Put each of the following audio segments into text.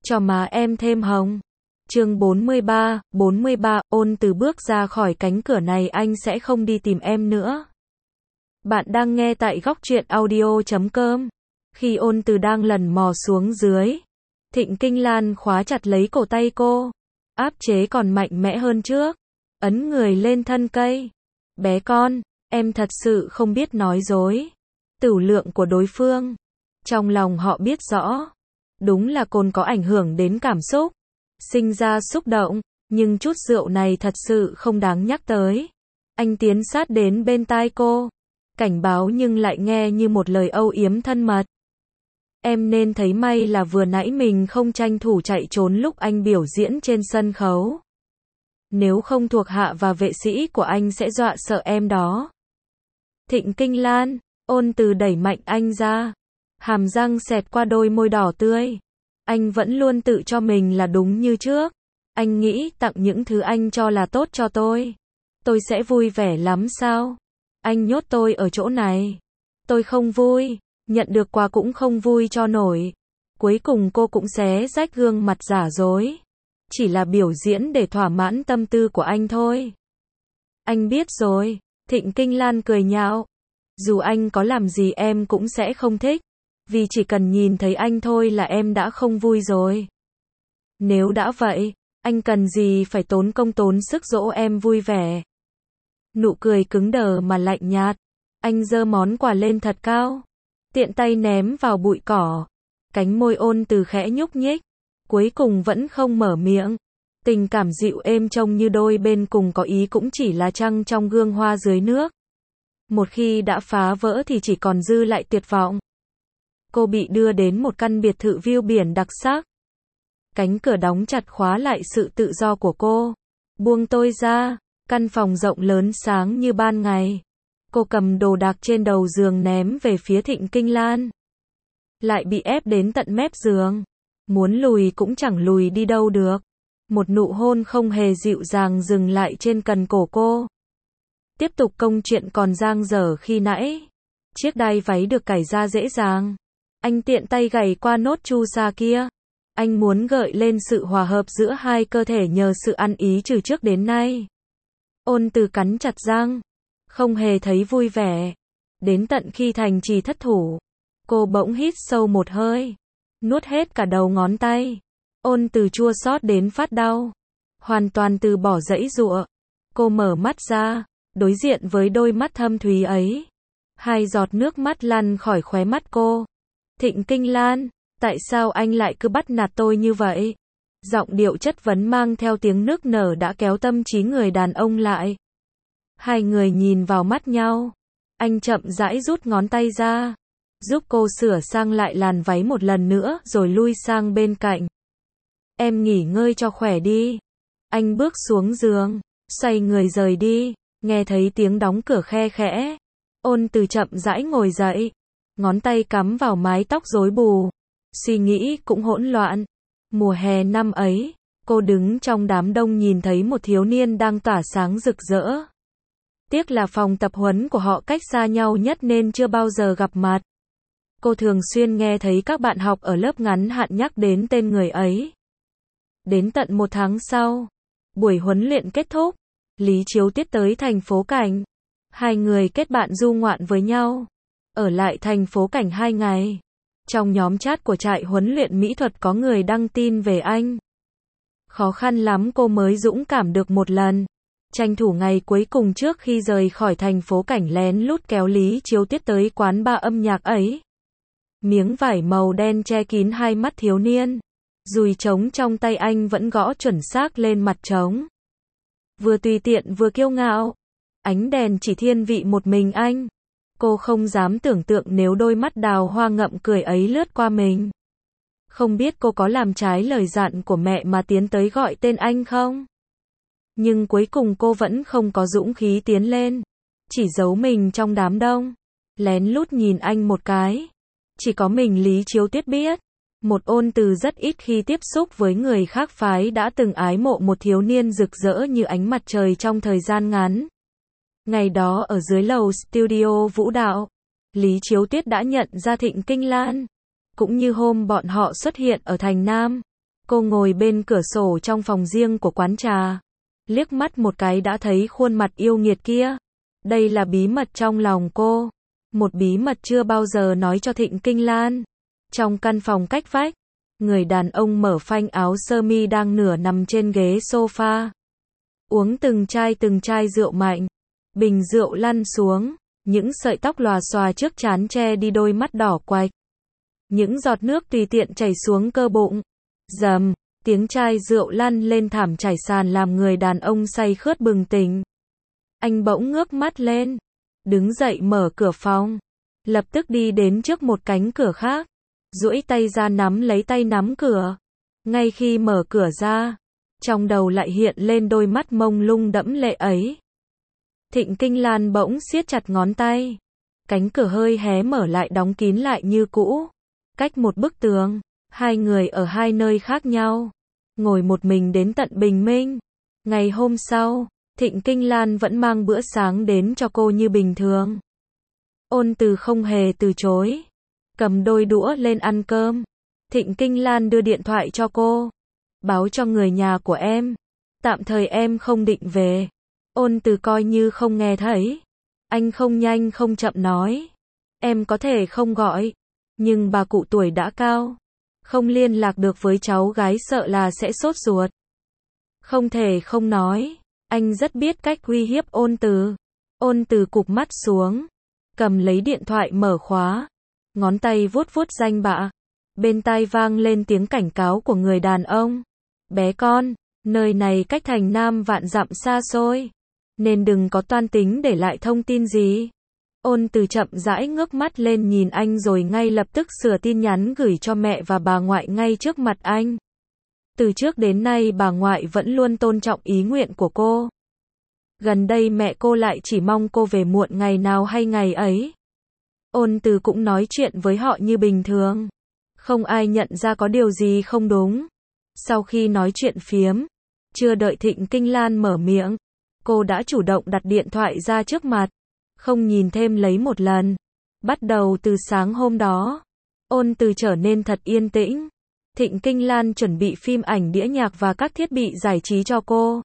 cho má em thêm hồng. Chương 43, Ôn Từ bước ra khỏi cánh cửa này anh sẽ không đi tìm em nữa. Bạn đang nghe tại Góc Truyện Audio.com. Khi Ôn Từ đang lần mò xuống dưới, Thịnh Kinh Lan khóa chặt lấy cổ tay cô, áp chế còn mạnh mẽ hơn trước, ấn người lên thân cây. Bé con, em thật sự không biết nói dối. Tửu lượng của đối phương, trong lòng họ biết rõ. Đúng là cồn có ảnh hưởng đến cảm xúc, sinh ra xúc động, nhưng chút rượu này thật sự không đáng nhắc tới. Anh tiến sát đến bên tai cô, cảnh báo nhưng lại nghe như một lời âu yếm thân mật. Em nên thấy may là vừa nãy mình không tranh thủ chạy trốn lúc anh biểu diễn trên sân khấu. Nếu không thuộc hạ và vệ sĩ của anh sẽ dọa sợ em đó. Thịnh Kinh Lan, Ôn Từ đẩy mạnh anh ra, hàm răng xẹt qua đôi môi đỏ tươi. Anh vẫn luôn tự cho mình là đúng như trước. Anh nghĩ tặng những thứ anh cho là tốt cho tôi sẽ vui vẻ lắm sao? Anh nhốt tôi ở chỗ này, tôi không vui, nhận được quà cũng không vui cho nổi. Cuối cùng cô cũng xé rách gương mặt giả dối. Chỉ là biểu diễn để thỏa mãn tâm tư của anh thôi. Anh biết rồi, Thịnh Kinh Lan cười nhạo. Dù anh có làm gì em cũng sẽ không thích. Vì chỉ cần nhìn thấy anh thôi là em đã không vui rồi. Nếu đã vậy, anh cần gì phải tốn công tốn sức dỗ em vui vẻ. Nụ cười cứng đờ mà lạnh nhạt. Anh giơ món quà lên thật cao, tiện tay ném vào bụi cỏ. Cánh môi Ôn Từ khẽ nhúc nhích, cuối cùng vẫn không mở miệng. Tình cảm dịu êm trông như đôi bên cùng có ý cũng chỉ là trăng trong gương hoa dưới nước. Một khi đã phá vỡ thì chỉ còn dư lại tuyệt vọng. Cô bị đưa đến một căn biệt thự view biển đặc sắc. Cánh cửa đóng chặt khóa lại sự tự do của cô. Buông tôi ra, căn phòng rộng lớn sáng như ban ngày. Cô cầm đồ đạc trên đầu giường ném về phía Thịnh Kinh Lan. Lại bị ép đến tận mép giường. Muốn lùi cũng chẳng lùi đi đâu được. Một nụ hôn không hề dịu dàng dừng lại trên cần cổ cô. Tiếp tục công chuyện còn dang dở khi nãy. Chiếc đai váy được cài ra dễ dàng. Anh tiện tay gảy qua nốt chu sa kia. Anh muốn gợi lên sự hòa hợp giữa hai cơ thể nhờ sự ăn ý từ trước đến nay. Ôn Từ cắn chặt răng, không hề thấy vui vẻ. Đến tận khi thành trì thất thủ, cô bỗng hít sâu một hơi, nuốt hết cả đầu ngón tay. Ôn Từ chua xót đến phát đau, hoàn toàn từ bỏ giãy giụa. Cô mở mắt ra, đối diện với đôi mắt thâm thúy ấy. Hai giọt nước mắt lăn khỏi khóe mắt cô. Thịnh Kinh Lan, tại sao anh lại cứ bắt nạt tôi như vậy? Giọng điệu chất vấn mang theo tiếng nức nở đã kéo tâm trí người đàn ông lại. Hai người nhìn vào mắt nhau. Anh chậm rãi rút ngón tay ra, giúp cô sửa sang lại làn váy một lần nữa rồi lui sang bên cạnh. Em nghỉ ngơi cho khỏe đi. Anh bước xuống giường, xoay người rời đi, nghe thấy tiếng đóng cửa khe khẽ. Ôn Từ chậm rãi ngồi dậy, ngón tay cắm vào mái tóc rối bù. Suy nghĩ cũng hỗn loạn. Mùa hè năm ấy, cô đứng trong đám đông nhìn thấy một thiếu niên đang tỏa sáng rực rỡ. Tiếc là phòng tập huấn của họ cách xa nhau nhất nên chưa bao giờ gặp mặt. Cô thường xuyên nghe thấy các bạn học ở lớp ngắn hạn nhắc đến tên người ấy. Đến tận một tháng sau, buổi huấn luyện kết thúc, Lý Chiếu Tuyết tới thành phố Cảnh. Hai người kết bạn du ngoạn với nhau, ở lại thành phố Cảnh 2 ngày. Trong nhóm chat của trại huấn luyện mỹ thuật có người đăng tin về anh. Khó khăn lắm cô mới dũng cảm được một lần. Tranh thủ ngày cuối cùng trước khi rời khỏi thành phố Cảnh lén lút kéo Lý Chiếu Tuyết tới quán bar âm nhạc ấy. Miếng vải màu đen che kín hai mắt thiếu niên. Dùi trống trong tay anh vẫn gõ chuẩn xác lên mặt trống. Vừa tùy tiện vừa kiêu ngạo. Ánh đèn chỉ thiên vị một mình anh. Cô không dám tưởng tượng nếu đôi mắt đào hoa ngậm cười ấy lướt qua mình. Không biết cô có làm trái lời dặn của mẹ mà tiến tới gọi tên anh không? Nhưng cuối cùng cô vẫn không có dũng khí tiến lên. Chỉ giấu mình trong đám đông. Lén lút nhìn anh một cái. Chỉ có mình Lý Chiếu Tuyết biết. Một Ôn Từ rất ít khi tiếp xúc với người khác phái đã từng ái mộ một thiếu niên rực rỡ như ánh mặt trời trong thời gian ngắn. Ngày đó ở dưới lầu studio vũ đạo, Lý Chiếu Tuyết đã nhận ra Thịnh Kinh Lan. Cũng như hôm bọn họ xuất hiện ở thành Nam, Cô ngồi bên cửa sổ trong phòng riêng của quán trà. Liếc mắt một cái đã thấy khuôn mặt yêu nghiệt kia. Đây là bí mật trong lòng cô. Một bí mật chưa bao giờ nói cho Thịnh Kinh Lan. Trong căn phòng cách vách, người đàn ông mở phanh áo sơ mi đang nửa nằm trên ghế sofa. Uống từng chai rượu mạnh. Bình rượu lăn xuống. Những sợi tóc lòa xòa trước trán che đi đôi mắt đỏ quạch. Những giọt nước tùy tiện chảy xuống cơ bụng. Rầm, tiếng chai rượu lăn lên thảm trải sàn làm người đàn ông say khướt bừng tỉnh. Anh bỗng ngước mắt lên, đứng dậy mở cửa phòng, lập tức đi đến trước một cánh cửa khác, duỗi tay ra nắm lấy tay nắm cửa. Ngay khi mở cửa ra, trong đầu lại hiện lên đôi mắt mông lung đẫm lệ ấy. Thịnh Kinh Lan bỗng siết chặt ngón tay. Cánh cửa hơi hé mở lại đóng kín lại như cũ. Cách một bức tường, hai người ở hai nơi khác nhau. Ngồi một mình đến tận bình minh. Ngày hôm sau, Thịnh Kinh Lan vẫn mang bữa sáng đến cho cô như bình thường. Ôn Từ không hề từ chối. Cầm đôi đũa lên ăn cơm. Thịnh Kinh Lan đưa điện thoại cho cô. Báo cho người nhà của em. Tạm thời em không định về. Ôn Từ coi như không nghe thấy. Anh không nhanh không chậm nói. Em có thể không gọi. Nhưng bà cụ tuổi đã cao. Không liên lạc được với cháu gái sợ là sẽ sốt ruột. Không thể không nói. Anh rất biết cách uy hiếp Ôn Từ. Ôn Từ cụp mắt xuống. Cầm lấy điện thoại mở khóa. Ngón tay vuốt vuốt danh bạ. Bên tai vang lên tiếng cảnh cáo của người đàn ông. Bé con, nơi này cách thành Nam vạn dặm xa xôi. Nên đừng có toan tính để lại thông tin gì. Ôn Từ chậm rãi ngước mắt lên nhìn anh rồi ngay lập tức sửa tin nhắn gửi cho mẹ và bà ngoại ngay trước mặt anh. Từ trước đến nay bà ngoại vẫn luôn tôn trọng ý nguyện của cô. Gần đây mẹ cô lại chỉ mong cô về muộn ngày nào hay ngày ấy. Ôn Từ cũng nói chuyện với họ như bình thường. Không ai nhận ra có điều gì không đúng. Sau khi nói chuyện phiếm, chưa đợi Thịnh Kinh Lan mở miệng, cô đã chủ động đặt điện thoại ra trước mặt. Không nhìn thêm lấy một lần. Bắt đầu từ sáng hôm đó, Ôn Từ trở nên thật yên tĩnh. Thịnh Kinh Lan chuẩn bị phim ảnh đĩa nhạc và các thiết bị giải trí cho cô.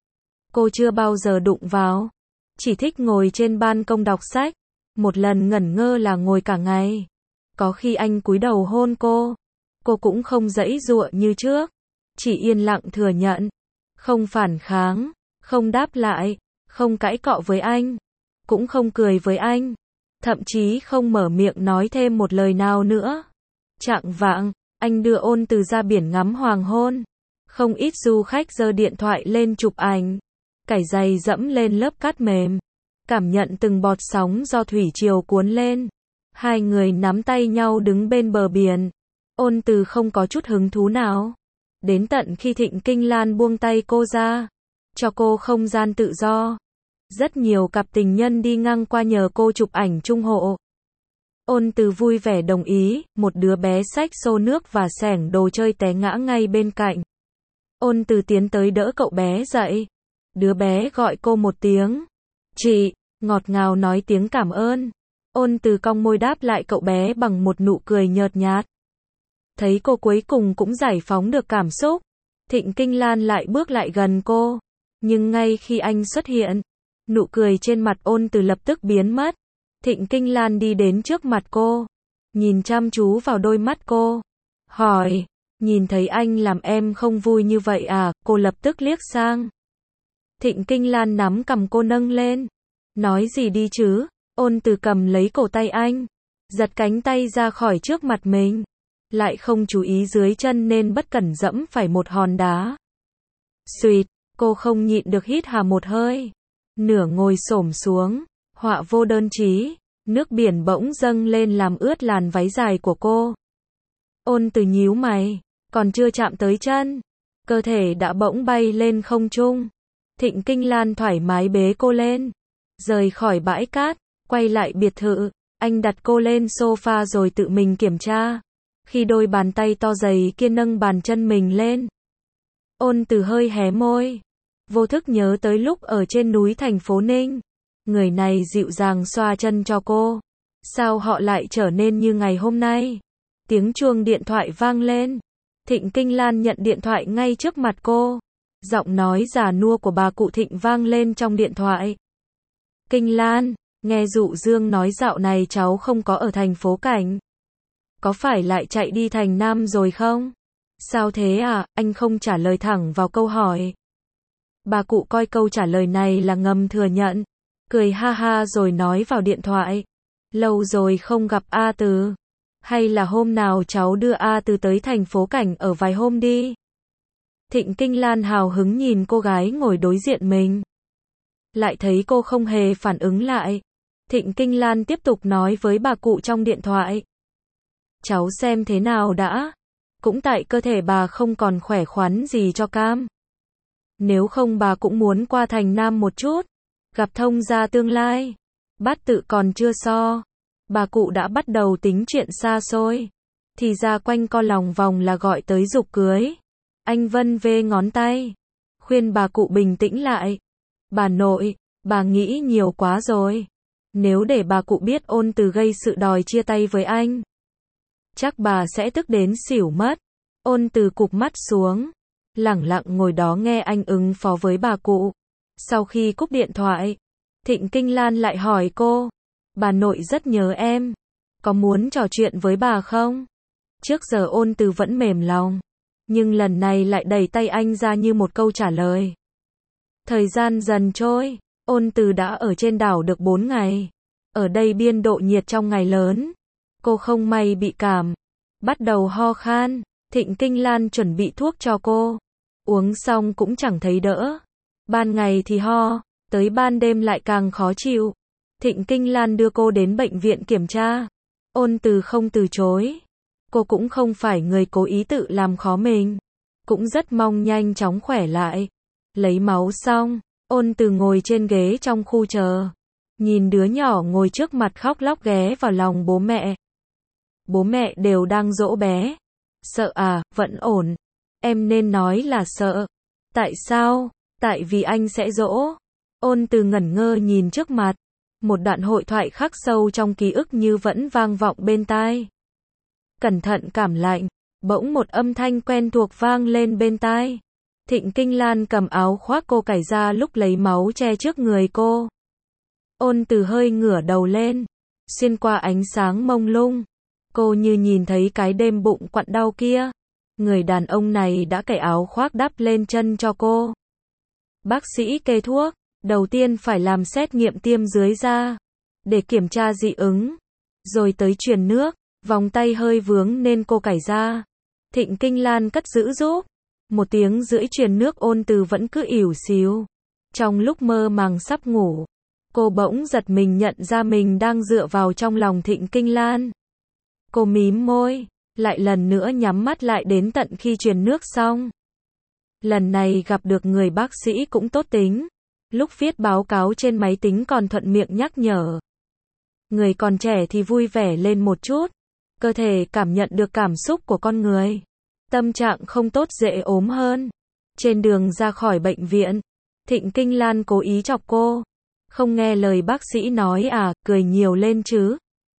Cô chưa bao giờ đụng vào. Chỉ thích ngồi trên ban công đọc sách. Một lần ngẩn ngơ là ngồi cả ngày. Có khi anh cúi đầu hôn cô. Cô cũng không giãy giụa như trước. Chỉ yên lặng thừa nhận. Không phản kháng. Không đáp lại. Không cãi cọ với anh. Cũng không cười với anh. Thậm chí không mở miệng nói thêm một lời nào nữa. Chạng vạng, anh đưa Ôn Từ ra biển ngắm hoàng hôn. Không ít du khách giơ điện thoại lên chụp ảnh. Cải giày dẫm lên lớp cát mềm. Cảm nhận từng bọt sóng do thủy triều cuốn lên. Hai người nắm tay nhau đứng bên bờ biển. Ôn Từ không có chút hứng thú nào. Đến tận khi Thịnh Kinh Lan buông tay cô ra. Cho cô không gian tự do. Rất nhiều cặp tình nhân đi ngang qua nhờ cô chụp ảnh chung hộ. Ôn Từ vui vẻ đồng ý, một đứa bé xách xô nước và xẻng đồ chơi té ngã ngay bên cạnh. Ôn Từ tiến tới đỡ cậu bé dậy. Đứa bé gọi cô một tiếng. Chị, ngọt ngào nói tiếng cảm ơn. Ôn Từ cong môi đáp lại cậu bé bằng một nụ cười nhợt nhạt. Thấy cô cuối cùng cũng giải phóng được cảm xúc. Thịnh Kinh Lan lại bước lại gần cô. Nhưng ngay khi anh xuất hiện, nụ cười trên mặt Ôn Từ lập tức biến mất. Thịnh Kinh Lan đi đến trước mặt cô. Nhìn chăm chú vào đôi mắt cô. Hỏi, nhìn thấy anh làm em không vui như vậy à? Cô lập tức liếc sang. Thịnh Kinh Lan nắm cằm cô nâng lên. Nói gì đi chứ? Ôn Từ cầm lấy cổ tay anh. Giật cánh tay ra khỏi trước mặt mình. Lại không chú ý dưới chân nên bất cẩn dẫm phải một hòn đá. Xuỵt, cô không nhịn được hít hà một hơi. Nửa ngồi xổm xuống. Họa vô đơn chí. Nước biển bỗng dâng lên làm ướt làn váy dài của cô. Ôn Từ nhíu mày. Còn chưa chạm tới chân. Cơ thể đã bỗng bay lên không trung. Thịnh Kinh Lan thoải mái bế cô lên. Rời khỏi bãi cát. Quay lại biệt thự. Anh đặt cô lên sofa rồi tự mình kiểm tra. Khi đôi bàn tay to dày kia nâng bàn chân mình lên. Ôn Từ hơi hé môi. Vô thức nhớ tới lúc ở trên núi thành phố Ninh. Người này dịu dàng xoa chân cho cô. Sao họ lại trở nên như ngày hôm nay? Tiếng chuông điện thoại vang lên. Thịnh Kinh Lan nhận điện thoại ngay trước mặt cô. Giọng nói già nua của bà cụ Thịnh vang lên trong điện thoại. Kinh Lan, nghe Dụ Dương nói dạo này cháu không có ở thành phố Cảnh. Có phải lại chạy đi thành Nam rồi không? Sao thế à, anh không trả lời thẳng vào câu hỏi. Bà cụ coi câu trả lời này là ngầm thừa nhận. Cười ha ha rồi nói vào điện thoại. Lâu rồi không gặp A Từ. Hay là hôm nào cháu đưa A Từ tới thành phố Cảnh ở vài hôm đi. Thịnh Kinh Lan hào hứng nhìn cô gái ngồi đối diện mình. Lại thấy cô không hề phản ứng lại. Thịnh Kinh Lan tiếp tục nói với bà cụ trong điện thoại. Cháu xem thế nào đã. Cũng tại cơ thể bà không còn khỏe khoắn gì cho cam. Nếu không bà cũng muốn qua thành Nam một chút. Gặp thông gia tương lai. Bát tự còn chưa so. Bà cụ đã bắt đầu tính chuyện xa xôi. Thì ra quanh co lòng vòng là gọi tới giục cưới. Anh vân vê ngón tay. Khuyên bà cụ bình tĩnh lại. Bà nội, bà nghĩ nhiều quá rồi. Nếu để bà cụ biết Ôn Từ gây sự đòi chia tay với anh. Chắc bà sẽ tức đến xỉu mất. Ôn Từ cụp mắt xuống. Lẳng lặng ngồi đó nghe anh ứng phó với bà cụ. Sau khi cúp điện thoại, Thịnh Kinh Lan lại hỏi cô. Bà nội rất nhớ em. Có muốn trò chuyện với bà không? Trước giờ Ôn Từ vẫn mềm lòng. Nhưng lần này lại đẩy tay anh ra như một câu trả lời. Thời gian dần trôi. Ôn Từ đã ở trên đảo được 4 ngày. Ở đây biên độ nhiệt trong ngày lớn. Cô không may bị cảm. Bắt đầu ho khan. Thịnh Kinh Lan chuẩn bị thuốc cho cô. Uống xong cũng chẳng thấy đỡ. Ban ngày thì ho. Tới ban đêm lại càng khó chịu. Thịnh Kinh Lan đưa cô đến bệnh viện kiểm tra. Ôn Từ không từ chối. Cô cũng không phải người cố ý tự làm khó mình. Cũng rất mong nhanh chóng khỏe lại. Lấy máu xong, Ôn Từ ngồi trên ghế trong khu chờ. Nhìn đứa nhỏ ngồi trước mặt khóc lóc ghé vào lòng bố mẹ. Bố mẹ đều đang dỗ bé. Sợ à, vẫn ổn. Em nên nói là sợ. Tại sao? Tại vì anh sẽ dỗ. Ôn Từ ngẩn ngơ nhìn trước mặt. Một đoạn hội thoại khắc sâu trong ký ức như vẫn vang vọng bên tai. Cẩn thận cảm lạnh. Bỗng một âm thanh quen thuộc vang lên bên tai. Thịnh Kinh Lan cầm áo khoác cô cởi ra lúc lấy máu che trước người cô. Ôn Từ hơi ngửa đầu lên. Xuyên qua ánh sáng mông lung. Cô như nhìn thấy cái đêm bụng quặn đau kia. Người đàn ông này đã cởi áo khoác đắp lên chân cho cô. Bác sĩ kê thuốc. Đầu tiên phải làm xét nghiệm tiêm dưới da. Để kiểm tra dị ứng. Rồi tới truyền nước. Vòng tay hơi vướng nên cô cởi ra. Thịnh Kinh Lan cất giữ giúp. 1 tiếng rưỡi truyền nước Ôn Từ vẫn cứ ỉu xìu. Trong lúc mơ màng sắp ngủ, cô bỗng giật mình nhận ra mình đang dựa vào trong lòng Thịnh Kinh Lan. Cô mím môi, lại lần nữa nhắm mắt lại đến tận khi truyền nước xong. Lần này gặp được người bác sĩ cũng tốt tính. Lúc viết báo cáo trên máy tính còn thuận miệng nhắc nhở. Người còn trẻ thì vui vẻ lên một chút. Cơ thể cảm nhận được cảm xúc của con người. Tâm trạng không tốt dễ ốm hơn. Trên đường ra khỏi bệnh viện, Thịnh Kinh Lan cố ý chọc cô. Không nghe lời bác sĩ nói à, cười nhiều lên chứ.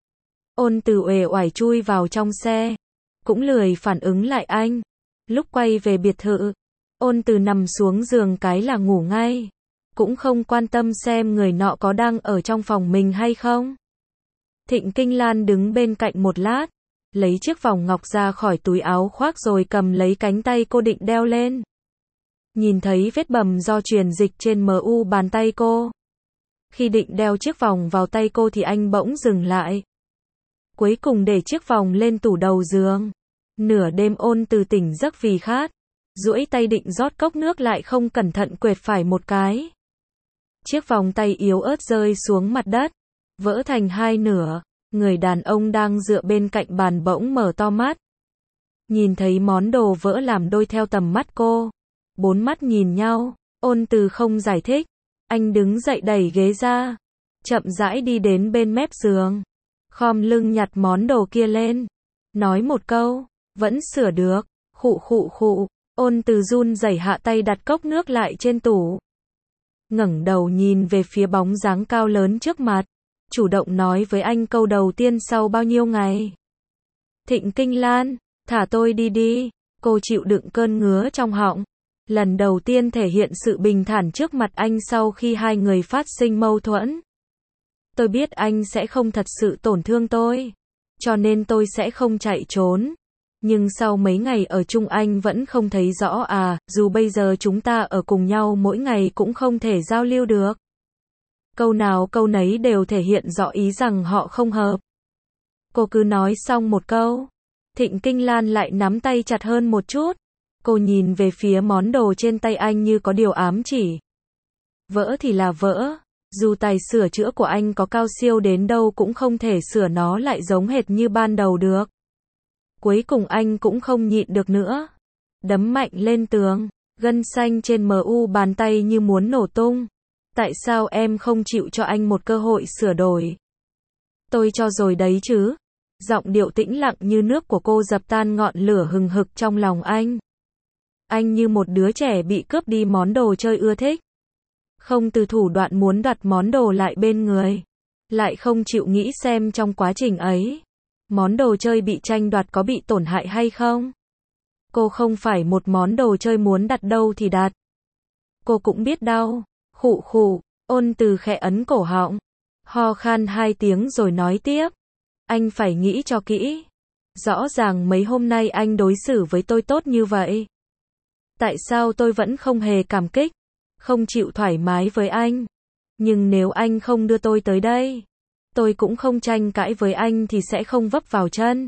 Ôn Từ uể oải chui vào trong xe. Cũng lười phản ứng lại anh. Lúc quay về biệt thự, Ôn Từ nằm xuống giường cái là ngủ ngay. Cũng không quan tâm xem người nọ có đang ở trong phòng mình hay không. Thịnh Kinh Lan đứng bên cạnh một lát. Lấy chiếc vòng ngọc ra khỏi túi áo khoác rồi cầm lấy cánh tay cô định đeo lên. Nhìn thấy vết bầm do truyền dịch trên mu bàn tay cô. Khi định đeo chiếc vòng vào tay cô thì anh bỗng dừng lại. Cuối cùng để chiếc vòng lên tủ đầu giường. Nửa đêm Ôn Từ tỉnh giấc vì khát. Duỗi tay định rót cốc nước lại không cẩn thận quệt phải một cái. Chiếc vòng tay yếu ớt rơi xuống mặt đất. Vỡ thành 2 nửa. Người đàn ông đang dựa bên cạnh bàn bỗng mở to mắt. Nhìn thấy món đồ vỡ làm đôi theo tầm mắt cô. 4 mắt nhìn nhau. Ôn Từ không giải thích. Anh đứng dậy đẩy ghế ra. Chậm rãi đi đến bên mép giường. Khom lưng nhặt món đồ kia lên. Nói một câu. Vẫn sửa được. Khụ khụ khụ. Ôn Từ run rẩy hạ tay đặt cốc nước lại trên tủ. Ngẩng đầu nhìn về phía bóng dáng cao lớn trước mặt. Chủ động nói với anh câu đầu tiên sau bao nhiêu ngày. Thịnh Kinh Lan, thả tôi đi đi. Cô chịu đựng cơn ngứa trong họng. Lần đầu tiên thể hiện sự bình thản trước mặt anh sau khi hai người phát sinh mâu thuẫn. Tôi biết anh sẽ không thật sự tổn thương tôi. Cho nên tôi sẽ không chạy trốn. Nhưng sau mấy ngày ở chung anh vẫn không thấy rõ à, dù bây giờ chúng ta ở cùng nhau mỗi ngày cũng không thể giao lưu được. Câu nào câu nấy đều thể hiện rõ ý rằng họ không hợp. Cô cứ nói xong một câu. Thịnh Kinh Lan lại nắm tay chặt hơn một chút. Cô nhìn về phía món đồ trên tay anh như có điều ám chỉ. Vỡ thì là vỡ. Dù tài sửa chữa của anh có cao siêu đến đâu cũng không thể sửa nó lại giống hệt như ban đầu được. Cuối cùng anh cũng không nhịn được nữa. Đấm mạnh lên tường. Gân xanh trên mu bàn tay như muốn nổ tung. Tại sao em không chịu cho anh một cơ hội sửa đổi? Tôi cho rồi đấy chứ. Giọng điệu tĩnh lặng như nước của cô dập tan ngọn lửa hừng hực trong lòng anh. Anh như một đứa trẻ bị cướp đi món đồ chơi ưa thích. Không từ thủ đoạn muốn đoạt món đồ lại bên người. Lại không chịu nghĩ xem trong quá trình ấy, món đồ chơi bị tranh đoạt có bị tổn hại hay không. Cô không phải một món đồ chơi muốn đặt đâu thì đặt. Cô cũng biết đau. Khụ khụ, Ôn Từ khẽ ấn cổ họng. Ho khan 2 tiếng rồi nói tiếp. Anh phải nghĩ cho kỹ. Rõ ràng mấy hôm nay anh đối xử với tôi tốt như vậy. Tại sao tôi vẫn không hề cảm kích, không chịu thoải mái với anh? Nhưng nếu anh không đưa tôi tới đây, tôi cũng không tranh cãi với anh thì sẽ không vấp vào chân.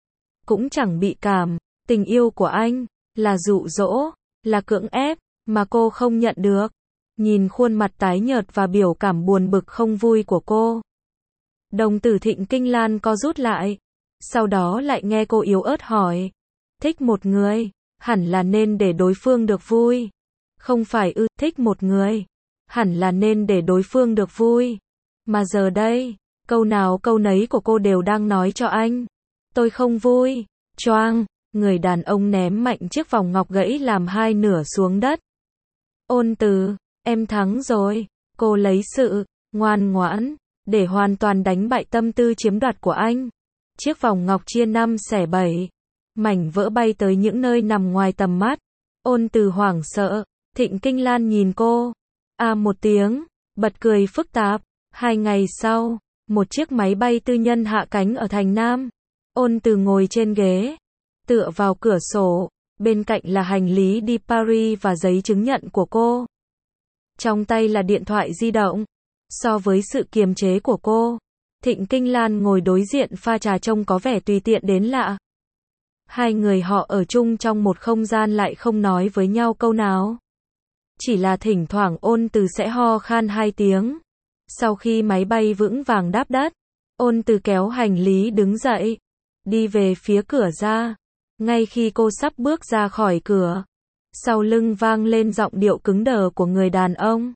Cũng chẳng bị cảm, tình yêu của anh, là dụ dỗ, là cưỡng ép, mà cô không nhận được. Nhìn khuôn mặt tái nhợt và biểu cảm buồn bực không vui của cô. Đồng tử Thịnh Kinh Lan co rút lại. Sau đó lại nghe cô yếu ớt hỏi. Thích một người, hẳn là nên để đối phương được vui. Không phải thích một người, hẳn là nên để đối phương được vui. Mà giờ đây, câu nào câu nấy của cô đều đang nói cho anh. Tôi không vui. Choang, người đàn ông ném mạnh chiếc vòng ngọc gãy làm 2 nửa xuống đất. Ôn Từ, em thắng rồi. Cô lấy sự ngoan ngoãn để hoàn toàn đánh bại tâm tư chiếm đoạt của anh. Chiếc vòng ngọc chia 5 xẻ 7. Mảnh vỡ bay tới những nơi nằm ngoài tầm mắt. Ôn Từ hoảng sợ. Thịnh Kinh Lan nhìn cô. Một tiếng, bật cười phức tạp. 2 ngày sau, một chiếc máy bay tư nhân hạ cánh ở thành Nam. Ôn Từ ngồi trên ghế, tựa vào cửa sổ. Bên cạnh là hành lý đi Paris và giấy chứng nhận của cô. Trong tay là điện thoại di động. So với sự kiềm chế của cô, Thịnh Kinh Lan ngồi đối diện pha trà trông có vẻ tùy tiện đến lạ. Hai người họ ở chung trong một không gian lại không nói với nhau câu nào. Chỉ là thỉnh thoảng Ôn Từ sẽ ho khan 2 tiếng. Sau khi máy bay vững vàng đáp đất, Ôn Từ kéo hành lý đứng dậy, đi về phía cửa ra. Ngay khi cô sắp bước ra khỏi cửa, sau lưng vang lên giọng điệu cứng đờ của người đàn ông.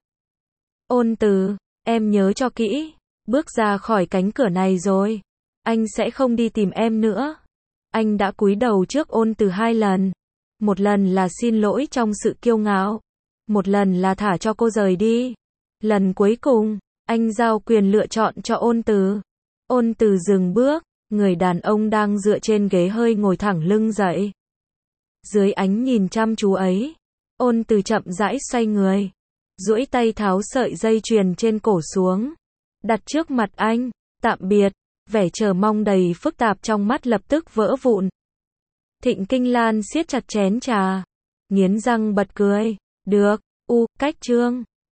Ôn Từ, em nhớ cho kỹ, bước ra khỏi cánh cửa này rồi, anh sẽ không đi tìm em nữa. Anh đã cúi đầu trước Ôn Từ 2 lần. Một lần là xin lỗi trong sự kiêu ngạo. Một lần là thả cho cô rời đi. Lần cuối cùng, anh giao quyền lựa chọn cho Ôn Từ. Ôn Từ dừng bước, người đàn ông đang dựa trên ghế hơi ngồi thẳng lưng dậy. Dưới ánh nhìn chăm chú ấy, Ôn Từ chậm rãi xoay người, duỗi tay tháo sợi dây chuyền trên cổ xuống, đặt trước mặt anh. Tạm biệt. Vẻ chờ mong đầy phức tạp trong mắt lập tức vỡ vụn. Thịnh Kinh Lan siết chặt chén trà, nghiến răng bật cười. Được, cách chương